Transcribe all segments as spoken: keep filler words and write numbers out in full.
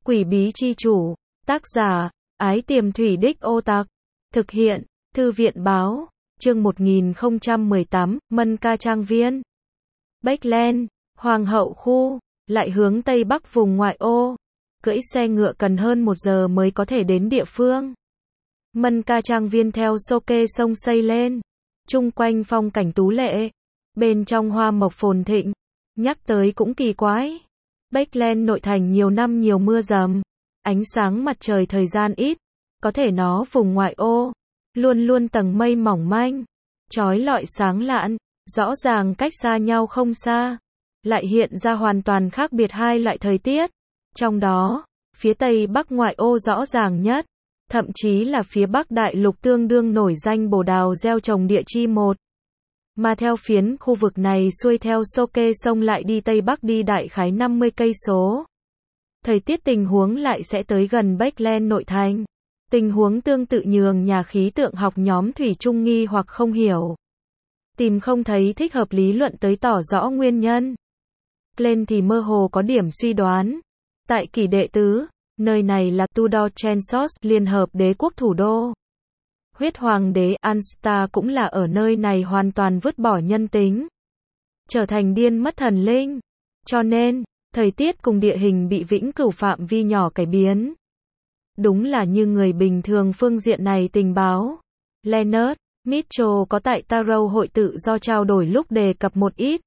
Quỷ bí chi chủ, tác giả, Ái Tiềm Thủy Đích Ô Tặc, thực hiện, Thư viện báo, chương một nghìn không trăm mười tám, Mân Ca Trang Viên. Bách Hoàng hậu khu, lại hướng Tây Bắc vùng ngoại ô, cưỡi xe ngựa cần hơn một giờ mới có thể đến địa phương. Mân Ca Trang Viên theo sô kê sông xây lên, chung quanh phong cảnh tú lệ, bên trong hoa mộc phồn thịnh, nhắc tới cũng kỳ quái. Bách nội thành nhiều năm nhiều mưa dầm, ánh sáng mặt trời thời gian ít, có thể nó vùng ngoại ô, luôn luôn tầng mây mỏng manh, chói lọi sáng lạn, rõ ràng cách xa nhau không xa, lại hiện ra hoàn toàn khác biệt hai loại thời tiết. Trong đó, phía Tây Bắc ngoại ô rõ ràng nhất, thậm chí là phía Bắc đại lục tương đương nổi danh bồ đào gieo trồng địa chi một. Mà theo phiến khu vực này xuôi theo sô kê sông lại đi Tây Bắc đi đại khái năm mươi cây số. Thời tiết tình huống lại sẽ tới gần Bách nội thành. Tình huống tương tự nhường nhà khí tượng học nhóm Thủy Trung nghi hoặc không hiểu. Tìm không thấy thích hợp lý luận tới tỏ rõ nguyên nhân. Lên thì mơ hồ có điểm suy đoán. Tại kỷ đệ tứ, nơi này là Tudor Trensos, Liên hợp đế quốc thủ đô. Huyết hoàng đế Anstar cũng là ở nơi này hoàn toàn vứt bỏ nhân tính, trở thành điên mất thần linh. Cho nên, thời tiết cùng địa hình bị vĩnh cửu phạm vi nhỏ cải biến. Đúng là như người bình thường phương diện này tình báo. Leonard Mitchell có tại Tarot hội tự do trao đổi lúc đề cập một ít.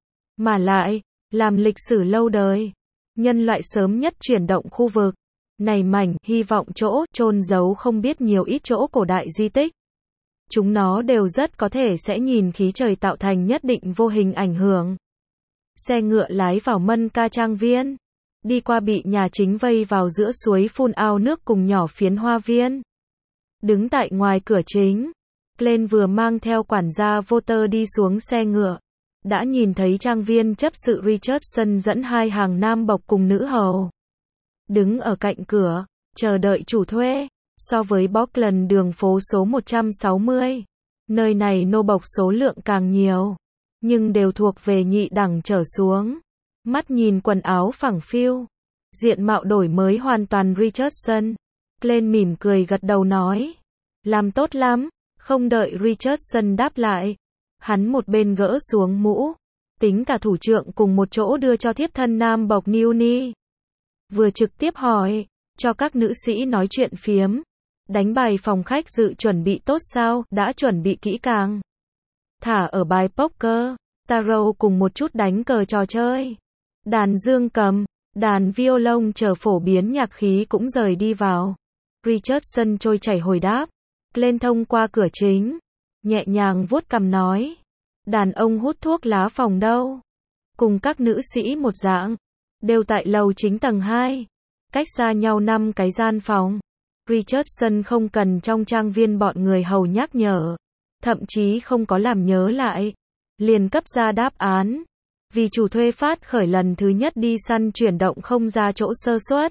Mà lại, làm lịch sử lâu đời, nhân loại sớm nhất chuyển động khu vực này mảnh, hy vọng chỗ, chôn giấu không biết nhiều ít chỗ cổ đại di tích. Chúng nó đều rất có thể sẽ nhìn khí trời tạo thành nhất định vô hình ảnh hưởng. Xe ngựa lái vào Mân Ca Trang Viên, đi qua bị nhà chính vây vào giữa suối phun ao nước cùng nhỏ phiến hoa viên. Đứng tại ngoài cửa chính, Glenn vừa mang theo quản gia Voter đi xuống xe ngựa, đã nhìn thấy trang viên chấp sự Richardson dẫn hai hàng nam bộc cùng nữ hầu. Đứng ở cạnh cửa, chờ đợi chủ thuê. So với Bockland đường phố số một trăm sáu mươi, nơi này nô bộc số lượng càng nhiều, nhưng đều thuộc về nhị đẳng trở xuống. Mắt nhìn quần áo phẳng phiu, diện mạo đổi mới hoàn toàn Richardson. Glenn mỉm cười gật đầu nói, làm tốt lắm. Không đợi Richardson đáp lại, hắn một bên gỡ xuống mũ, tính cả thủ trưởng cùng một chỗ đưa cho thiếp thân nam bộc Newnie. Vừa trực tiếp hỏi, cho các nữ sĩ nói chuyện phiếm. Đánh bài phòng khách dự chuẩn bị tốt sao? Đã chuẩn bị kỹ càng. Thả ở bài poker, tarot cùng một chút đánh cờ trò chơi. Đàn dương cầm, đàn violon chờ phổ biến nhạc khí cũng rời đi vào. Richardson trôi chảy hồi đáp. Lên thông qua cửa chính, nhẹ nhàng vuốt cằm nói, đàn ông hút thuốc lá phòng đâu? Cùng các nữ sĩ một dạng, đều tại lầu chính tầng hai, cách xa nhau năm cái gian phòng. Richardson không cần trong trang viên bọn người hầu nhắc nhở, thậm chí không có làm nhớ lại, liền cấp ra đáp án. Vì chủ thuê phát khởi lần thứ nhất đi săn chuyển động không ra chỗ sơ suất.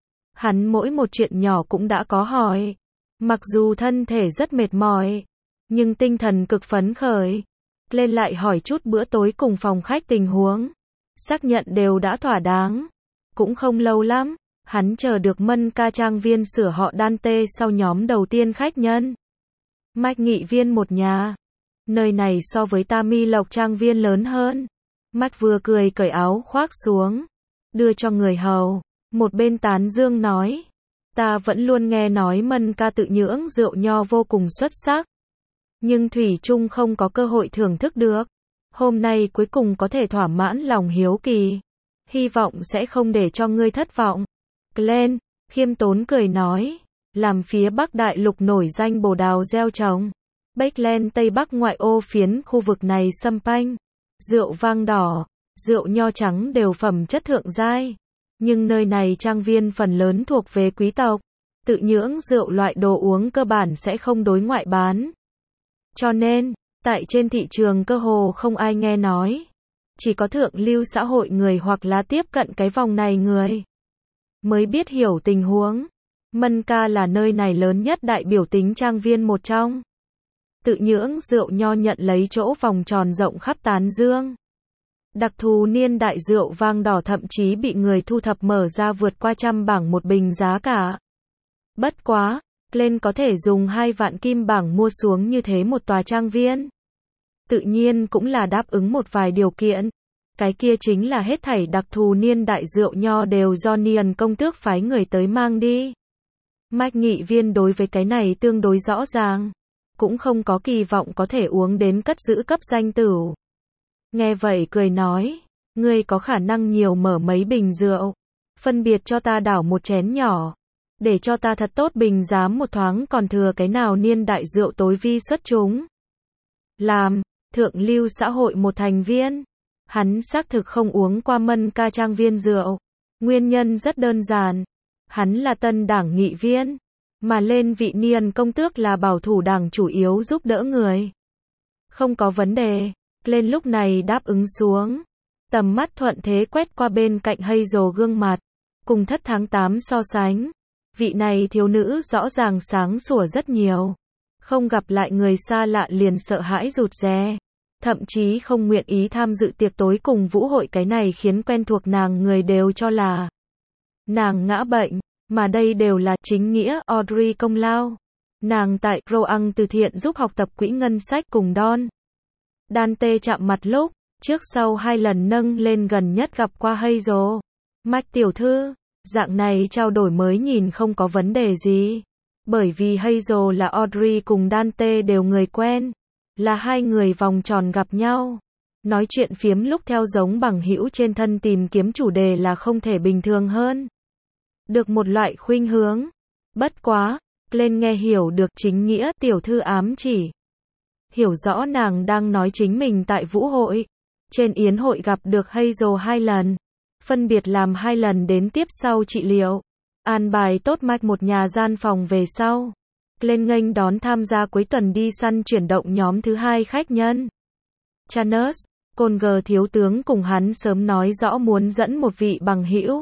Hắn mỗi một chuyện nhỏ cũng đã có hỏi. Mặc dù thân thể rất mệt mỏi, nhưng tinh thần cực phấn khởi. Lên lại hỏi chút bữa tối cùng phòng khách tình huống. Xác nhận đều đã thỏa đáng. Cũng không lâu lắm, hắn chờ được Mân Ca Trang Viên sửa họ Dante sau nhóm đầu tiên khách nhân. Mạch nghị viên một nhà. Nơi này so với Tami Lộc Trang Viên lớn hơn. Mạch vừa cười cởi áo khoác xuống, đưa cho người hầu. Một bên tán dương nói, ta vẫn luôn nghe nói Mân Ca tự nhưỡng rượu nho vô cùng xuất sắc, nhưng thủy chung không có cơ hội thưởng thức được. Hôm nay cuối cùng có thể thỏa mãn lòng hiếu kỳ, hy vọng sẽ không để cho ngươi thất vọng. Glenn khiêm tốn cười nói, làm phía Bắc đại lục nổi danh bồ đào gieo trồng, Bách Tây Bắc ngoại ô phiến khu vực này xâm panh, rượu vang đỏ, rượu nho trắng đều phẩm chất thượng giai. Nhưng nơi này trang viên phần lớn thuộc về quý tộc, tự nhưỡng rượu loại đồ uống cơ bản sẽ không đối ngoại bán. Cho nên, tại trên thị trường cơ hồ không ai nghe nói. Chỉ có thượng lưu xã hội người hoặc là tiếp cận cái vòng này người mới biết hiểu tình huống. Mân Ca là nơi này lớn nhất đại biểu tính trang viên một trong. Tự nhưỡng rượu nho nhận lấy chỗ vòng tròn rộng khắp tán dương. Đặc thù niên đại rượu vang đỏ thậm chí bị người thu thập mở ra vượt qua trăm bảng một bình giá cả. Bất quá, Glenn có thể dùng hai vạn kim bảng mua xuống như thế một tòa trang viên. Tự nhiên cũng là đáp ứng một vài điều kiện. Cái kia chính là hết thảy đặc thù niên đại rượu nho đều do Nian công tước phái người tới mang đi. Mike nghị viên đối với cái này tương đối rõ ràng. Cũng không có kỳ vọng có thể uống đến cất giữ cấp danh tửu. Nghe vậy cười nói, ngươi có khả năng nhiều mở mấy bình rượu. Phân biệt cho ta đảo một chén nhỏ. Để cho ta thật tốt bình giám một thoáng còn thừa cái nào niên đại rượu tối vi xuất chúng. Làm, thượng lưu xã hội một thành viên. Hắn xác thực không uống qua Mân Ca trang viên rượu. Nguyên nhân rất đơn giản. Hắn là tân đảng nghị viên. Mà lên vị Nian công tước là bảo thủ đảng chủ yếu giúp đỡ người. Không có vấn đề. Lên lúc này đáp ứng xuống. Tầm mắt thuận thế quét qua bên cạnh Hazel gương mặt. Cùng thất tháng tám so sánh. Vị này thiếu nữ rõ ràng sáng sủa rất nhiều. Không gặp lại người xa lạ liền sợ hãi rụt rè. Thậm chí không nguyện ý tham dự tiệc tối cùng vũ hội, cái này khiến quen thuộc nàng người đều cho là nàng ngã bệnh, mà đây đều là chính nghĩa Audrey công lao. Nàng tại Roang từ thiện giúp học tập quỹ ngân sách cùng Don Dante chạm mặt lúc trước sau hai lần nâng lên gần nhất gặp qua Hazel. Mike tiểu thư, dạng này trao đổi mới nhìn không có vấn đề gì. Bởi vì Hazel là Audrey cùng Dante đều người quen. Là hai người vòng tròn gặp nhau. Nói chuyện phiếm lúc theo giống bằng hữu trên thân tìm kiếm chủ đề là không thể bình thường hơn. Được một loại khuynh hướng. Bất quá, Glenn nghe hiểu được chính nghĩa tiểu thư ám chỉ. Hiểu rõ nàng đang nói chính mình tại vũ hội. Trên yến hội gặp được Hazel hai lần. Phân biệt làm hai lần đến tiếp sau trị liệu. An bài tốt Mike một nhà gian phòng về sau. Glenn nghênh đón tham gia cuối tuần đi săn chuyển động nhóm thứ hai khách nhân. Chanus, Conger thiếu tướng cùng hắn sớm nói rõ muốn dẫn một vị bằng hữu.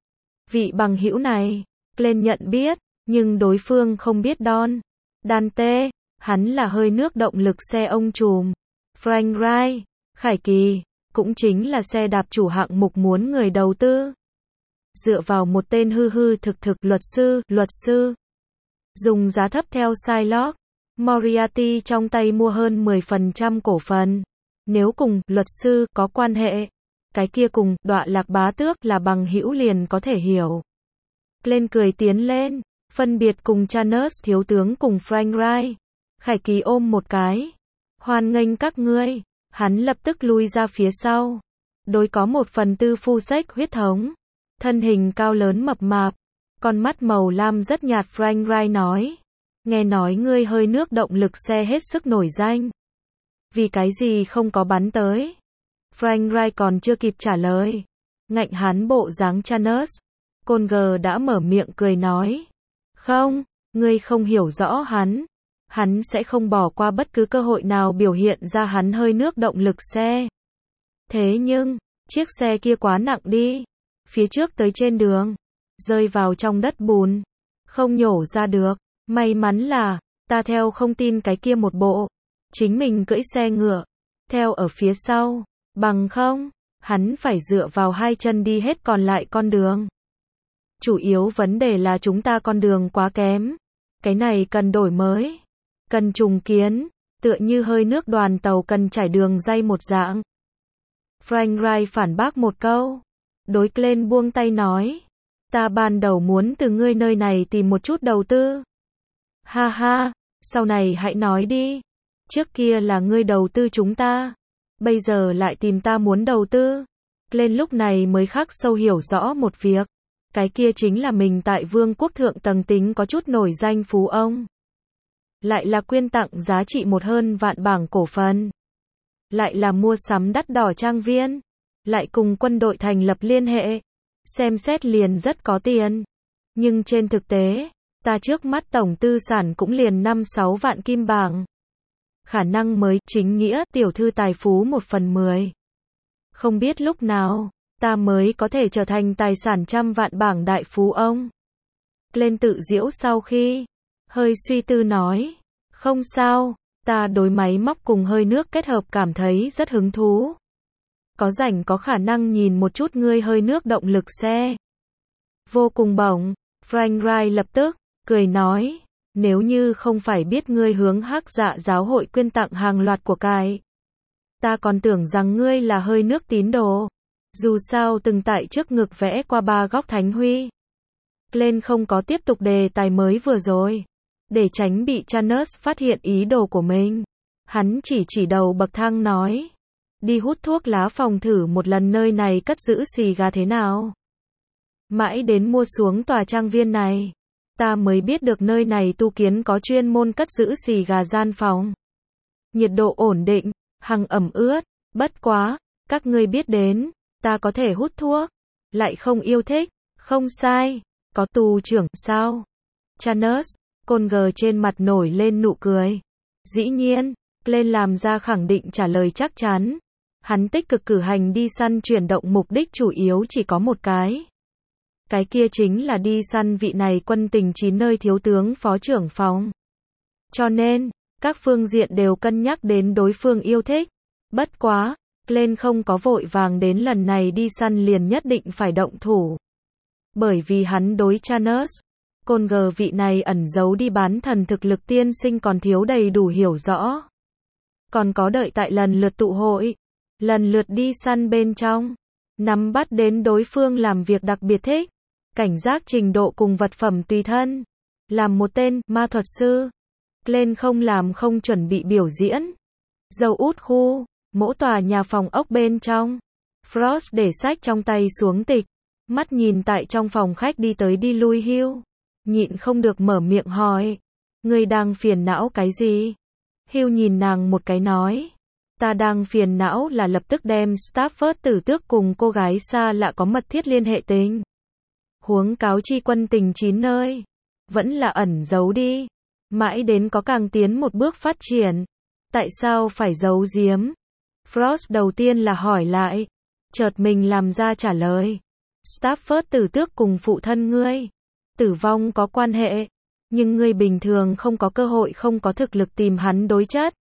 Vị bằng hữu này, Glenn nhận biết, nhưng đối phương không biết Don Dante, hắn là hơi nước động lực xe ông trùm. Frank Wright, Khải Kỳ, cũng chính là xe đạp chủ hạng mục muốn người đầu tư. Dựa vào một tên hư hư thực thực luật sư, luật sư. Dùng giá thấp theo Shylock Moriarty trong tay mua hơn mười phần trăm cổ phần. Nếu cùng luật sư có quan hệ, cái kia cùng đọa lạc bá tước là bằng hữu liền có thể hiểu. Glenn cười tiến lên, phân biệt cùng Chanus thiếu tướng cùng Frank Wright. Khải Kỳ ôm một cái. Hoan nghênh các ngươi. Hắn lập tức lui ra phía sau. Đối có một phần tư phu sách huyết thống. Thân hình cao lớn mập mạp. Con mắt màu lam rất nhạt. Frank Wright nói. Nghe nói ngươi hơi nước động lực xe hết sức nổi danh. Vì cái gì không có bắn tới? Frank Wright còn chưa kịp trả lời. Ngạnh hắn bộ dáng Chanus. Conger đã mở miệng cười nói. Không, ngươi không hiểu rõ hắn. Hắn sẽ không bỏ qua bất cứ cơ hội nào biểu hiện ra hắn hơi nước động lực xe. Thế nhưng, chiếc xe kia quá nặng đi. Phía trước tới trên đường. Rơi vào trong đất bùn. Không nhổ ra được. May mắn là, ta theo không tin cái kia một bộ. Chính mình cưỡi xe ngựa. Theo ở phía sau. Bằng không, hắn phải dựa vào hai chân đi hết còn lại con đường. Chủ yếu vấn đề là chúng ta con đường quá kém. Cái này cần đổi mới. Cần trùng kiến. Tựa như hơi nước đoàn tàu cần trải đường ray một dạng. Frank Wright phản bác một câu. Đối Glenn buông tay nói. Ta ban đầu muốn từ ngươi nơi này tìm một chút đầu tư. Ha ha, sau này hãy nói đi. Trước kia là ngươi đầu tư chúng ta. Bây giờ lại tìm ta muốn đầu tư. Glenn lúc này mới khắc sâu hiểu rõ một việc. Cái kia chính là mình tại vương quốc thượng tầng tính có chút nổi danh phú ông. Lại là quyên tặng giá trị một hơn vạn bảng cổ phần. Lại là mua sắm đắt đỏ trang viên. Lại cùng quân đội thành lập liên hệ. Xem xét liền rất có tiền. Nhưng trên thực tế, ta trước mắt tổng tư sản cũng liền năm sáu vạn kim bảng. Khả năng mới chính nghĩa tiểu thư tài phú một phần mười. Không biết lúc nào, ta mới có thể trở thành tài sản trăm vạn bảng đại phú ông. Glenn tự giễu sau khi hơi suy tư nói. Không sao, ta đối máy móc cùng hơi nước kết hợp cảm thấy rất hứng thú. có rảnh có khả năng nhìn một chút ngươi hơi nước động lực xe. Vô cùng bổng, Frank Wright lập tức, cười nói, nếu như không phải biết ngươi hướng Hắc Dạ giáo hội quyên tặng hàng loạt của cải. Ta còn tưởng rằng ngươi là hơi nước tín đồ. Dù sao từng tại trước ngực vẽ qua ba góc thánh huy. Glenn không có tiếp tục đề tài mới vừa rồi. Để tránh bị Chanus phát hiện ý đồ của mình. Hắn chỉ chỉ đầu bậc thang nói. Đi hút thuốc lá phòng thử một lần nơi này cất giữ xì gà thế nào. Mãi đến mua xuống tòa trang viên này. Ta mới biết được nơi này tu kiến có chuyên môn cất giữ xì gà gian phòng. Nhiệt độ ổn định, hằng ẩm ướt, bất quá, các ngươi biết đến, ta có thể hút thuốc, lại không yêu thích, không sai, có tù trưởng sao? Chanus, Conger trên mặt nổi lên nụ cười. Dĩ nhiên, lên làm ra khẳng định trả lời chắc chắn. Hắn tích cực cử hành đi săn chuyển động mục đích chủ yếu chỉ có một cái. Cái kia chính là đi săn vị này quân tình chín nơi thiếu tướng phó trưởng phòng. Cho nên, các phương diện đều cân nhắc đến đối phương yêu thích. Bất quá, lên không có vội vàng đến lần này đi săn liền nhất định phải động thủ. Bởi vì hắn đối Chanus, Conger vị này ẩn giấu đi bán thần thực lực tiên sinh còn thiếu đầy đủ hiểu rõ. Còn có đợi tại lần lượt tụ hội, lần lượt đi săn bên trong, nắm bắt đến đối phương làm việc đặc biệt thích, cảnh giác trình độ cùng vật phẩm tùy thân. Làm một tên ma thuật sư, lên không làm không chuẩn bị biểu diễn. Dầu út khu, mỗi tòa nhà phòng ốc bên trong. Frost để sách trong tay xuống tịch, mắt nhìn tại trong phòng khách đi tới đi lui Hugh, nhịn không được mở miệng hỏi, ngươi đang phiền não cái gì? Hugh nhìn nàng một cái nói, ta đang phiền não là lập tức đem Stafford tử tước cùng cô gái xa lạ có mật thiết liên hệ tình. Huống cáo chi quân tình chín nơi, vẫn là ẩn giấu đi, mãi đến có càng tiến một bước phát triển. Tại sao phải giấu giếm? Frost đầu tiên là hỏi lại, chợt mình làm ra trả lời. Stafford tử tước cùng phụ thân ngươi tử vong có quan hệ, nhưng ngươi bình thường không có cơ hội không có thực lực tìm hắn đối chất.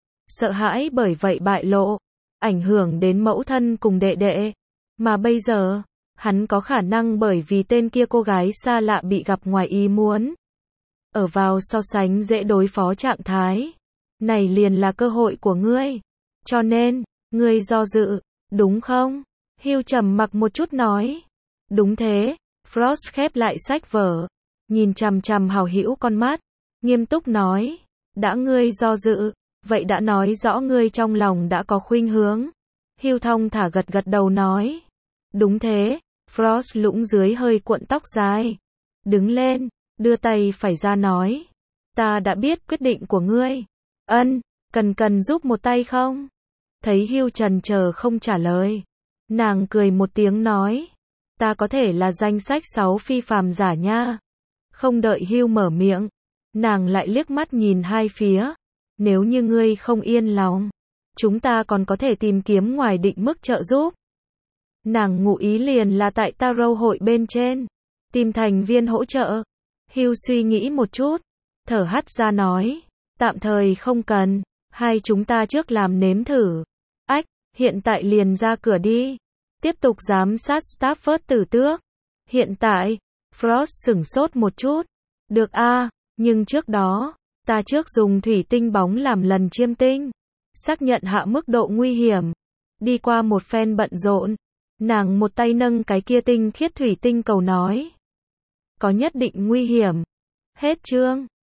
Sợ hãi bởi vậy bại lộ, ảnh hưởng đến mẫu thân cùng đệ đệ. Mà bây giờ, hắn có khả năng bởi vì tên kia cô gái xa lạ bị gặp ngoài ý muốn. Ở vào so sánh dễ đối phó trạng thái. Này liền là cơ hội của ngươi. Cho nên, ngươi do dự, đúng không? Hugh trầm mặc một chút nói. Đúng thế. Frost khép lại sách vở, nhìn chằm chằm hào hữu con mắt, nghiêm túc nói, đã ngươi do dự, vậy đã nói rõ ngươi trong lòng đã có khuynh hướng. Hugh thong thả gật gật đầu nói, đúng thế. Frost lũng dưới hơi cuộn tóc dài, đứng lên, đưa tay phải ra nói, ta đã biết quyết định của ngươi. Ân, cần cần giúp một tay không? Thấy Hugh trần chờ không trả lời, nàng cười một tiếng nói, ta có thể là danh sách sáu phi phàm giả nha. Không đợi Hugh mở miệng, nàng lại liếc mắt nhìn hai phía. Nếu như ngươi không yên lòng, chúng ta còn có thể tìm kiếm ngoài định mức trợ giúp. Nàng ngụ ý liền là tại Tarot hội bên trên, tìm thành viên hỗ trợ. Hugh suy nghĩ một chút, thở hắt ra nói, tạm thời không cần, hai chúng ta trước làm nếm thử. Ách, hiện tại liền ra cửa đi. Tiếp tục giám sát Stafford tử tước. Hiện tại, Frost sửng sốt một chút. Được a, nhưng trước đó, ta trước dùng thủy tinh bóng làm lần chiêm tinh. Xác nhận hạ mức độ nguy hiểm. Đi qua một phen bận rộn, nàng một tay nâng cái kia tinh khiết thủy tinh cầu nói. Có nhất định nguy hiểm. Hết chương.